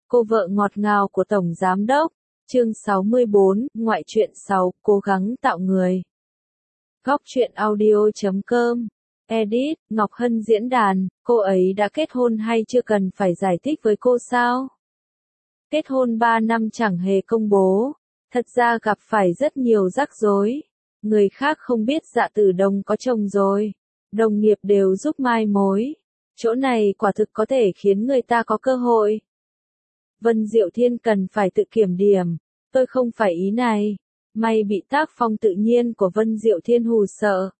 Cô vợ ngọt ngào của Tổng Giám đốc. Chương 64, Ngoại truyện 6, Cố gắng tạo người. Góc truyện audio.com. Edit, Ngọc Hân diễn đàn, cô ấy đã kết hôn hay chưa cần phải giải thích với cô sao? Kết hôn 3 năm chẳng hề công bố. Thật ra gặp phải rất nhiều rắc rối. Người khác không biết Dạ Tử Đồng có chồng rồi. Đồng nghiệp đều giúp mai mối. Chỗ này quả thực có thể khiến người ta có cơ hội. Vân Diệu Thiên cần phải tự kiểm điểm. Tôi không phải ý này. May bị tác phong tự nhiên của Vân Diệu Thiên hù sợ.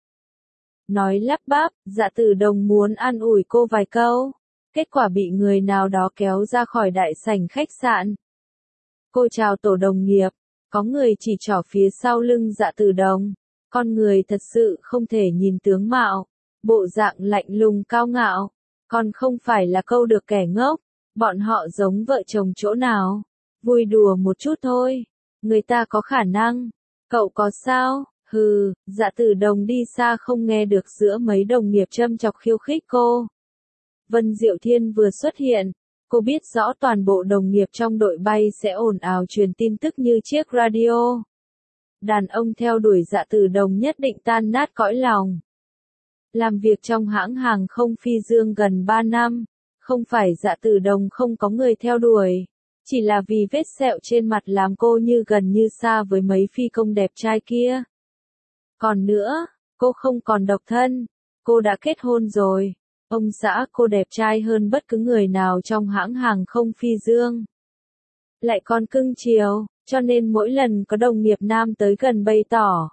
Nói lắp bắp, Dạ Tử Đồng muốn an ủi cô vài câu. Kết quả bị người nào đó kéo ra khỏi đại sảnh khách sạn. Cô chào tổ đồng nghiệp. Có người chỉ trỏ phía sau lưng Dạ Tử Đồng. Con người thật sự không thể nhìn tướng mạo. Bộ dạng lạnh lùng cao ngạo. Còn không phải là câu được kẻ ngốc. Bọn họ giống vợ chồng chỗ nào? Vui đùa một chút thôi. Người ta có khả năng. Cậu có sao? Hừ, Dạ Tử Đồng đi xa không nghe được giữa mấy đồng nghiệp châm chọc khiêu khích cô. Vân Diệu Thiên vừa xuất hiện. Cô biết rõ toàn bộ đồng nghiệp trong đội bay sẽ ồn ào truyền tin tức như chiếc radio. Đàn ông theo đuổi Dạ Tử Đồng nhất định tan nát cõi lòng. Làm việc trong hãng hàng không Phi Dương gần 3 năm. Không phải Dạ Tử Đồng không có người theo đuổi. Chỉ là vì vết sẹo trên mặt làm cô như gần như xa với mấy phi công đẹp trai kia. Còn nữa, cô không còn độc thân. Cô đã kết hôn rồi. Ông xã cô đẹp trai hơn bất cứ người nào trong hãng hàng không Phi Dương. Lại còn cưng chiều, cho nên mỗi lần có đồng nghiệp nam tới gần bày tỏ.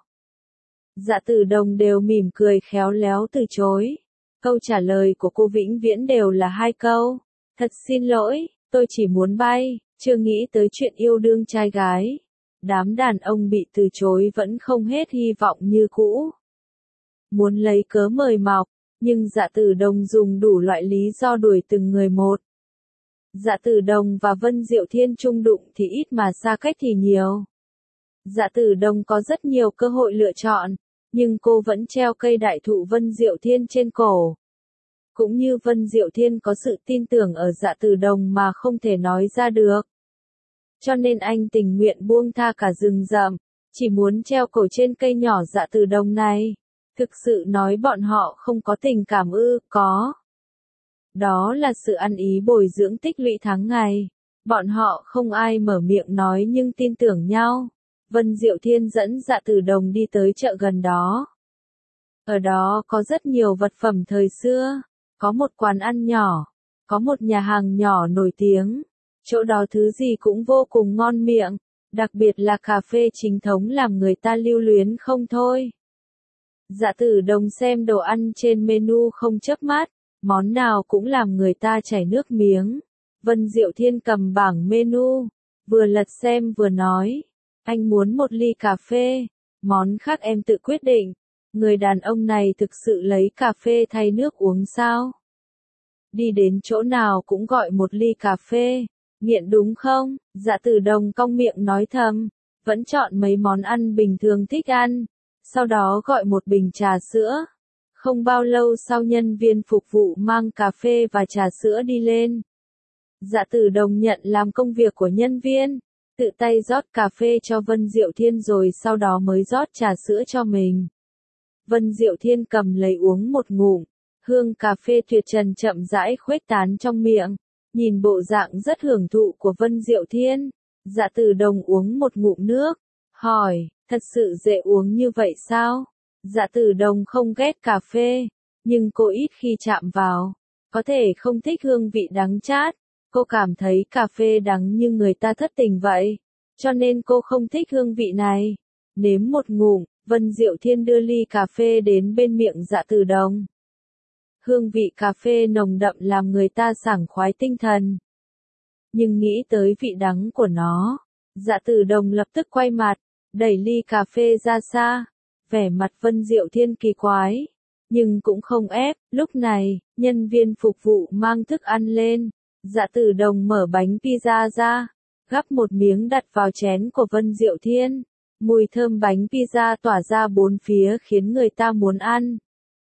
Dạ Tử Đồng đều mỉm cười khéo léo từ chối. Câu trả lời của cô vĩnh viễn đều là 2 câu. Thật xin lỗi, tôi chỉ muốn bay, chưa nghĩ tới chuyện yêu đương trai gái. Đám đàn ông bị từ chối vẫn không hết hy vọng như cũ. Muốn lấy cớ mời mọc, nhưng Dạ Tử Đồng dùng đủ loại lý do đuổi từng người một. Dạ Tử Đồng và Vân Diệu Thiên chung đụng thì ít mà xa cách thì nhiều. Dạ Tử Đồng có rất nhiều cơ hội lựa chọn, nhưng cô vẫn treo cây đại thụ Vân Diệu Thiên trên cổ. Cũng như Vân Diệu Thiên có sự tin tưởng ở Dạ Tử Đồng mà không thể nói ra được. Cho nên anh tình nguyện buông tha cả rừng rậm, chỉ muốn treo cổ trên cây nhỏ Dạ Tử Đồng này. Thực sự nói bọn họ không có tình cảm ư? Có. Đó là sự ăn ý bồi dưỡng tích lũy tháng ngày. Bọn họ không ai mở miệng nói nhưng tin tưởng nhau. Vân Diệu Thiên dẫn Dạ Tử Đồng đi tới chợ gần đó. Ở đó có rất nhiều vật phẩm thời xưa. Có một quán ăn nhỏ. Có một nhà hàng nhỏ nổi tiếng. Chỗ đó thứ gì cũng vô cùng ngon miệng. Đặc biệt là cà phê chính thống làm người ta lưu luyến không thôi. Dạ Tử Đồng xem đồ ăn trên menu không chớp mắt. Món nào cũng làm người ta chảy nước miếng. Vân Diệu Thiên cầm bảng menu. Vừa lật xem vừa nói. Anh muốn một ly cà phê. Món khác em tự quyết định. Người đàn ông này thực sự lấy cà phê thay nước uống sao? Đi đến chỗ nào cũng gọi một ly cà phê. Nghiện đúng không? Dạ Tử Đồng cong miệng nói thầm. Vẫn chọn mấy món ăn bình thường thích ăn. Sau đó gọi một bình trà sữa. Không bao lâu sau nhân viên phục vụ mang cà phê và trà sữa đi lên. Dạ Tử Đồng nhận làm công việc của nhân viên. Tự tay rót cà phê cho Vân Diệu Thiên rồi sau đó mới rót trà sữa cho mình. Vân Diệu Thiên cầm lấy uống một ngụm. Hương cà phê tuyệt trần chậm rãi khuếch tán trong miệng. Nhìn bộ dạng rất hưởng thụ của Vân Diệu Thiên. Dạ Tử Đồng uống một ngụm nước. Hỏi, thật sự dễ uống như vậy sao? Dạ Tử Đồng không ghét cà phê. Nhưng cô ít khi chạm vào. Có thể không thích hương vị đắng chát. Cô cảm thấy cà phê đắng như người ta thất tình vậy. Cho nên cô không thích hương vị này. Nếm một ngụm, Vân Diệu Thiên đưa ly cà phê đến bên miệng Dạ Tử Đồng. Hương vị cà phê nồng đậm làm người ta sảng khoái tinh thần. Nhưng nghĩ tới vị đắng của nó, Dạ Tử Đồng lập tức quay mặt, đẩy ly cà phê ra xa. Vẻ mặt Vân Diệu Thiên kỳ quái. Nhưng cũng không ép. Lúc này, nhân viên phục vụ mang thức ăn lên. Dạ Tử Đồng mở bánh pizza ra. Gắp một miếng đặt vào chén của Vân Diệu Thiên. Mùi thơm bánh pizza tỏa ra bốn phía khiến người ta muốn ăn.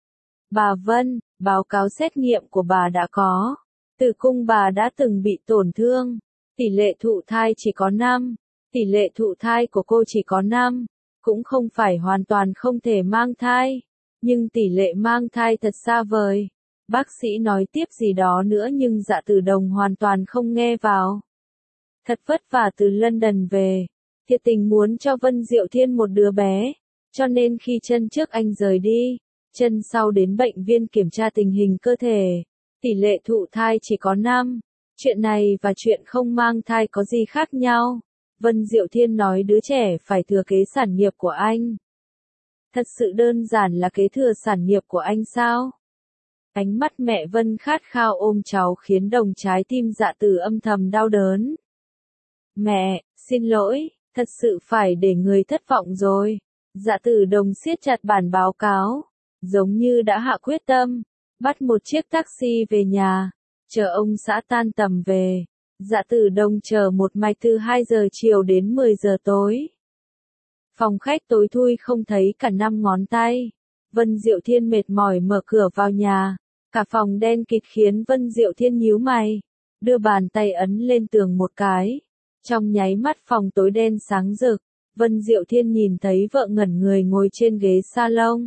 Bà Vân, báo cáo xét nghiệm của bà đã có. Tử cung bà đã từng bị tổn thương. Tỷ lệ thụ thai chỉ có 5. Tỷ lệ thụ thai của cô chỉ có 5. Cũng không phải hoàn toàn không thể mang thai. Nhưng tỷ lệ mang thai thật xa vời. Bác sĩ nói tiếp gì đó nữa nhưng Dạ Tử Đồng hoàn toàn không nghe vào. Thật vất vả từ London về. Thiệt tình muốn cho Vân Diệu Thiên một đứa bé. Cho nên khi chân trước anh rời đi, chân sau đến bệnh viện kiểm tra tình hình cơ thể. Tỷ lệ thụ thai chỉ có 5. Chuyện này và chuyện không mang thai có gì khác nhau. Vân Diệu Thiên nói đứa trẻ phải thừa kế sản nghiệp của anh. Thật sự đơn giản là kế thừa sản nghiệp của anh sao? Ánh mắt mẹ Vân khát khao ôm cháu khiến đồng trái tim Dạ Tử âm thầm đau đớn. Mẹ, xin lỗi, thật sự phải để người thất vọng rồi. Dạ Tử Đồng siết chặt bản báo cáo, giống như đã hạ quyết tâm, bắt một chiếc taxi về nhà, chờ ông xã tan tầm về. Dạ Tử Đồng chờ một mạch từ 2 giờ chiều đến 10 giờ tối. Phòng khách tối thui không thấy cả 5 ngón tay. Vân Diệu Thiên mệt mỏi mở cửa vào nhà. Cả phòng đen kịt khiến Vân Diệu Thiên nhíu mày. Đưa bàn tay ấn lên tường một cái. Trong nháy mắt phòng tối đen sáng rực. Vân Diệu Thiên nhìn thấy vợ ngẩn người ngồi trên ghế salon.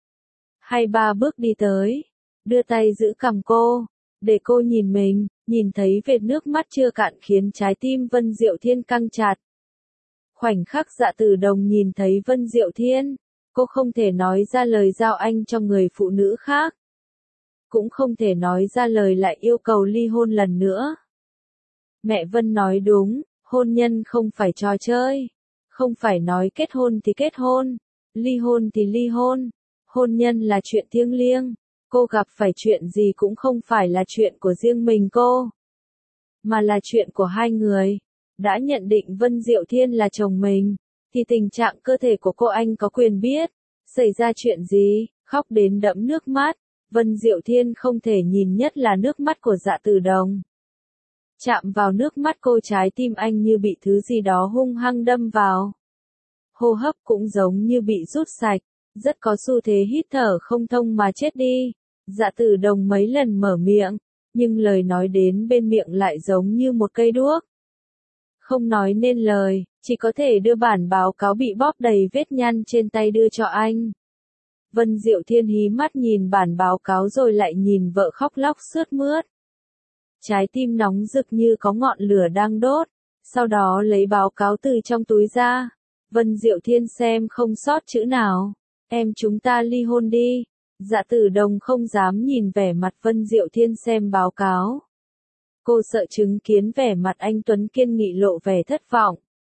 2-3 bước đi tới. Đưa tay giữ cằm cô. Để cô nhìn mình. Nhìn thấy vệt nước mắt chưa cạn khiến trái tim Vân Diệu Thiên căng chặt. Khoảnh khắc Dạ Tử Đồng nhìn thấy Vân Diệu Thiên, cô không thể nói ra lời giao anh cho người phụ nữ khác. Cũng không thể nói ra lời lại yêu cầu ly hôn lần nữa. Mẹ Vân nói đúng, hôn nhân không phải trò chơi. Không phải nói kết hôn thì kết hôn, ly hôn thì ly hôn. Hôn nhân là chuyện thiêng liêng. Cô gặp phải chuyện gì cũng không phải là chuyện của riêng mình cô, mà là chuyện của hai người. Đã nhận định Vân Diệu Thiên là chồng mình, thì tình trạng cơ thể của cô anh có quyền biết. Xảy ra chuyện gì, khóc đến đẫm nước mắt. Vân Diệu Thiên không thể nhìn nhất là nước mắt của Dạ Tử Đồng. Chạm vào nước mắt cô trái tim anh như bị thứ gì đó hung hăng đâm vào. Hô hấp cũng giống như bị rút sạch, rất có xu thế hít thở không thông mà chết đi. Dạ Tử Đồng mấy lần mở miệng, nhưng lời nói đến bên miệng lại giống như một cây đuốc. Không nói nên lời, chỉ có thể đưa bản báo cáo bị bóp đầy vết nhăn trên tay đưa cho anh. Vân Diệu Thiên hí mắt nhìn bản báo cáo rồi lại nhìn vợ khóc lóc sướt mướt. Trái tim nóng rực như có ngọn lửa đang đốt, sau đó lấy báo cáo từ trong túi ra. Vân Diệu Thiên xem không sót chữ nào. Em chúng ta ly hôn đi. Dạ Tử Đồng không dám nhìn vẻ mặt Vân Diệu Thiên xem báo cáo. Cô sợ chứng kiến vẻ mặt anh Tuấn Kiên nghị lộ vẻ thất vọng.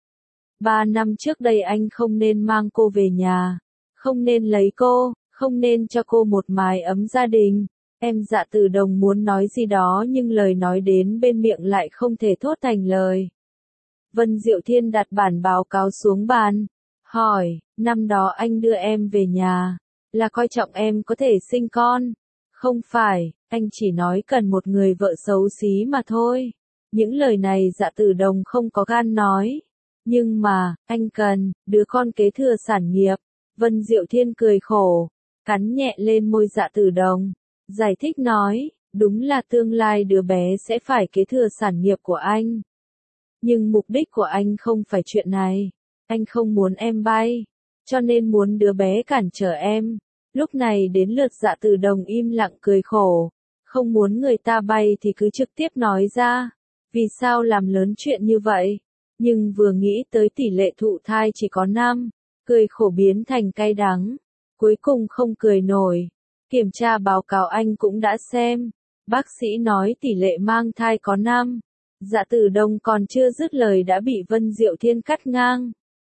3 năm trước đây anh không nên mang cô về nhà, không nên lấy cô, không nên cho cô một mái ấm gia đình. Em Dạ Tử Đồng muốn nói gì đó nhưng lời nói đến bên miệng lại không thể thốt thành lời. Vân Diệu Thiên đặt bản báo cáo xuống bàn, hỏi, năm đó anh đưa em về nhà, là coi trọng em có thể sinh con. Không phải, anh chỉ nói cần một người vợ xấu xí mà thôi. Những lời này Dạ Tử Đồng không có gan nói. Nhưng mà, anh cần, đứa con kế thừa sản nghiệp. Vân Diệu Thiên cười khổ, cắn nhẹ lên môi Dạ Tử Đồng. Giải thích nói, đúng là tương lai đứa bé sẽ phải kế thừa sản nghiệp của anh. Nhưng mục đích của anh không phải chuyện này. Anh không muốn em bay, cho nên muốn đứa bé cản trở em. Lúc này đến lượt Dạ Tử Đồng im lặng cười khổ. Không muốn người ta bay thì cứ trực tiếp nói ra. Vì sao làm lớn chuyện như vậy? Nhưng vừa nghĩ tới tỷ lệ thụ thai chỉ có 5, cười khổ biến thành cay đắng. Cuối cùng không cười nổi. Kiểm tra báo cáo anh cũng đã xem. Bác sĩ nói tỷ lệ mang thai có 5. Dạ Tử Đồng còn chưa dứt lời đã bị Vân Diệu Thiên cắt ngang.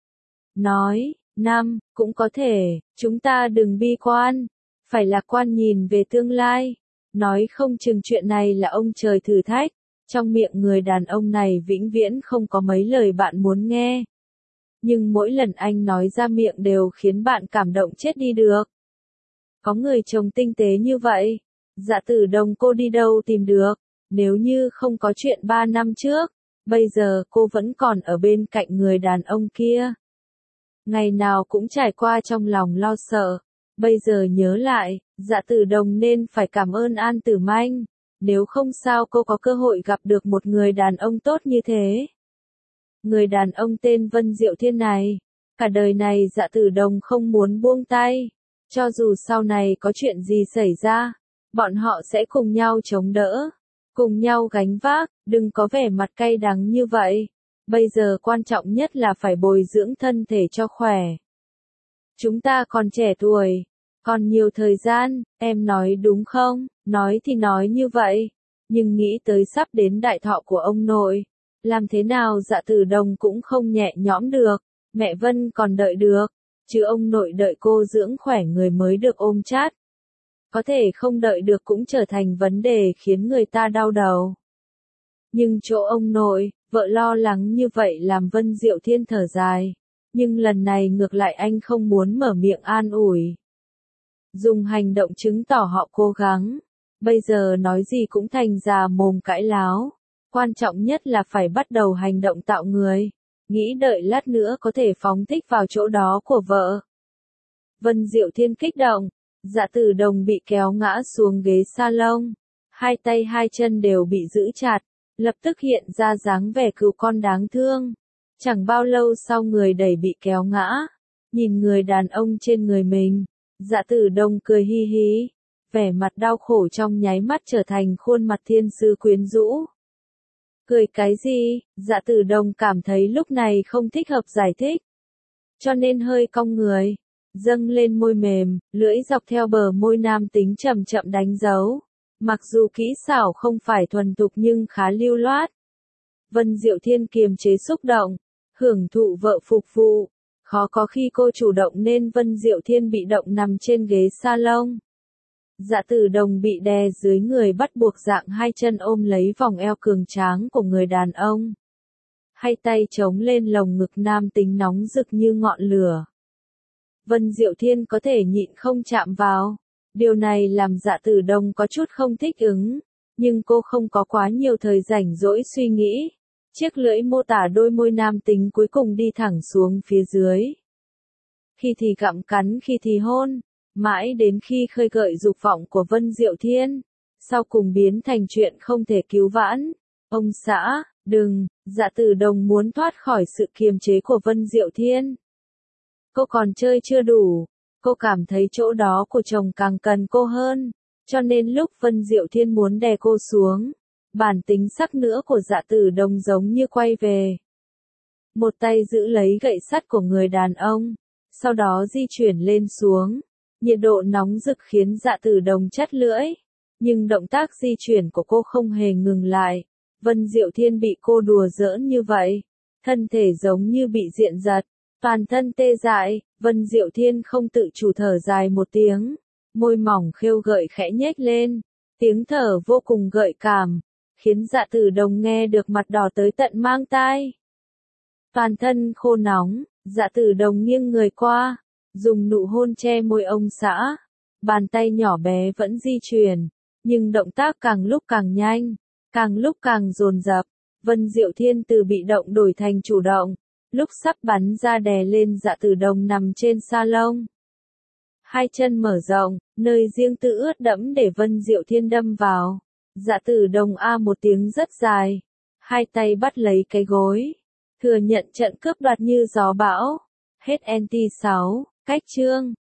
Nói, 5, cũng có thể, chúng ta đừng bi quan, phải lạc quan nhìn về tương lai. Nói không chừng chuyện này là ông trời thử thách. Trong miệng người đàn ông này vĩnh viễn không có mấy lời bạn muốn nghe. Nhưng mỗi lần anh nói ra miệng đều khiến bạn cảm động chết đi được. Có người chồng tinh tế như vậy, Dạ Tử Đồng cô đi đâu tìm được, nếu như không có chuyện 3 năm trước, bây giờ cô vẫn còn ở bên cạnh người đàn ông kia. Ngày nào cũng trải qua trong lòng lo sợ, bây giờ nhớ lại, Dạ Tử Đồng nên phải cảm ơn An Tử Manh. nếu không sao cô có cơ hội gặp được một người đàn ông tốt như thế. Người đàn ông tên Vân Diệu Thiên này, cả đời này Dạ Tử Đồng không muốn buông tay, cho dù sau này có chuyện gì xảy ra, bọn họ sẽ cùng nhau chống đỡ, cùng nhau gánh vác, đừng có vẻ mặt cay đắng như vậy. Bây giờ quan trọng nhất là phải bồi dưỡng thân thể cho khỏe. Chúng ta còn trẻ tuổi, còn nhiều thời gian, em nói đúng không? Nói thì nói như vậy, nhưng nghĩ tới sắp đến đại thọ của ông nội, làm thế nào Dạ Tử Đồng cũng không nhẹ nhõm được. Mẹ Vân còn đợi được, chứ ông nội đợi cô dưỡng khỏe người mới được ôm chát. Có thể không đợi được cũng trở thành vấn đề khiến người ta đau đầu. Nhưng chỗ ông nội, vợ lo lắng như vậy làm Vân Diệu Thiên thở dài. Nhưng lần này ngược lại anh không muốn mở miệng an ủi. Dùng hành động chứng tỏ họ cố gắng. Bây giờ nói gì cũng thành già mồm cãi láo. Quan trọng nhất là phải bắt đầu hành động tạo người. Nghĩ đợi lát nữa có thể phóng thích vào chỗ đó của vợ. Vân Diệu Thiên kích động. Dạ Tử Đồng bị kéo ngã xuống ghế salon. Hai tay hai chân đều bị giữ chặt. Lập tức hiện ra dáng vẻ cừu con đáng thương. Chẳng bao lâu sau người đẩy bị kéo ngã. Nhìn người đàn ông trên người mình. Dạ Tử Đồng cười hi hí. Vẻ mặt đau khổ trong nháy mắt trở thành khuôn mặt thiên sư quyến rũ. Cười cái gì? Dạ Tử Đồng cảm thấy lúc này không thích hợp giải thích. Cho nên hơi cong người. Dâng lên môi mềm, lưỡi dọc theo bờ môi nam tính chậm chậm đánh dấu. Mặc dù kỹ xảo không phải thuần thục nhưng khá lưu loát. Vân Diệu Thiên kiềm chế xúc động, hưởng thụ vợ phục vụ. Khó có khi cô chủ động nên Vân Diệu Thiên bị động nằm trên ghế salon. Dạ Tử Đồng bị đè dưới người bắt buộc dạng hai chân ôm lấy vòng eo cường tráng của người đàn ông. Hai tay chống lên lồng ngực nam tính nóng rực như ngọn lửa. Vân Diệu Thiên có thể nhịn không chạm vào. Điều này làm Dạ Tử Đồng có chút không thích ứng. Nhưng cô không có quá nhiều thời rảnh rỗi suy nghĩ. Chiếc lưỡi mô tả đôi môi nam tính cuối cùng đi thẳng xuống phía dưới. Khi thì gặm cắn khi thì hôn. Mãi đến khi khơi gợi dục vọng của Vân Diệu Thiên. Sau cùng biến thành chuyện không thể cứu vãn. Ông xã, đừng, Dạ Tử Đồng muốn thoát khỏi sự kiềm chế của Vân Diệu Thiên. Cô còn chơi chưa đủ. Cô cảm thấy chỗ đó của chồng càng cần cô hơn. Cho nên lúc Vân Diệu Thiên muốn đè cô xuống. Bản tính sắc nữa của Dạ Tử Đồng giống như quay về. Một tay giữ lấy gậy sắt của người đàn ông. Sau đó di chuyển lên xuống. Nhiệt độ nóng rực khiến Dạ Tử Đồng chắt lưỡi. Nhưng động tác di chuyển của cô không hề ngừng lại. Vân Diệu Thiên bị cô đùa giỡn như vậy. Thân thể giống như bị diện giật. Toàn thân tê dại. Vân Diệu Thiên không tự chủ thở dài một tiếng. Môi mỏng khêu gợi khẽ nhếch lên. Tiếng thở vô cùng gợi cảm. Khiến Dạ Tử Đồng nghe được mặt đỏ tới tận mang tai. Toàn thân khô nóng. Dạ Tử Đồng nghiêng người qua. Dùng nụ hôn che môi ông xã. Bàn tay nhỏ bé vẫn di chuyển. Nhưng động tác càng lúc càng nhanh. Càng lúc càng dồn dập. Vân Diệu Thiên từ bị động đổi thành chủ động. Lúc sắp bắn ra đè lên Dạ Tử Đồng nằm trên salon. Hai chân mở rộng, nơi riêng tư ướt đẫm để Vân Diệu Thiên đâm vào. Dạ Tử Đồng a một tiếng rất dài. Hai tay bắt lấy cái gối. Thừa nhận trận cướp đoạt như gió bão. Hết NT 6, cách chương.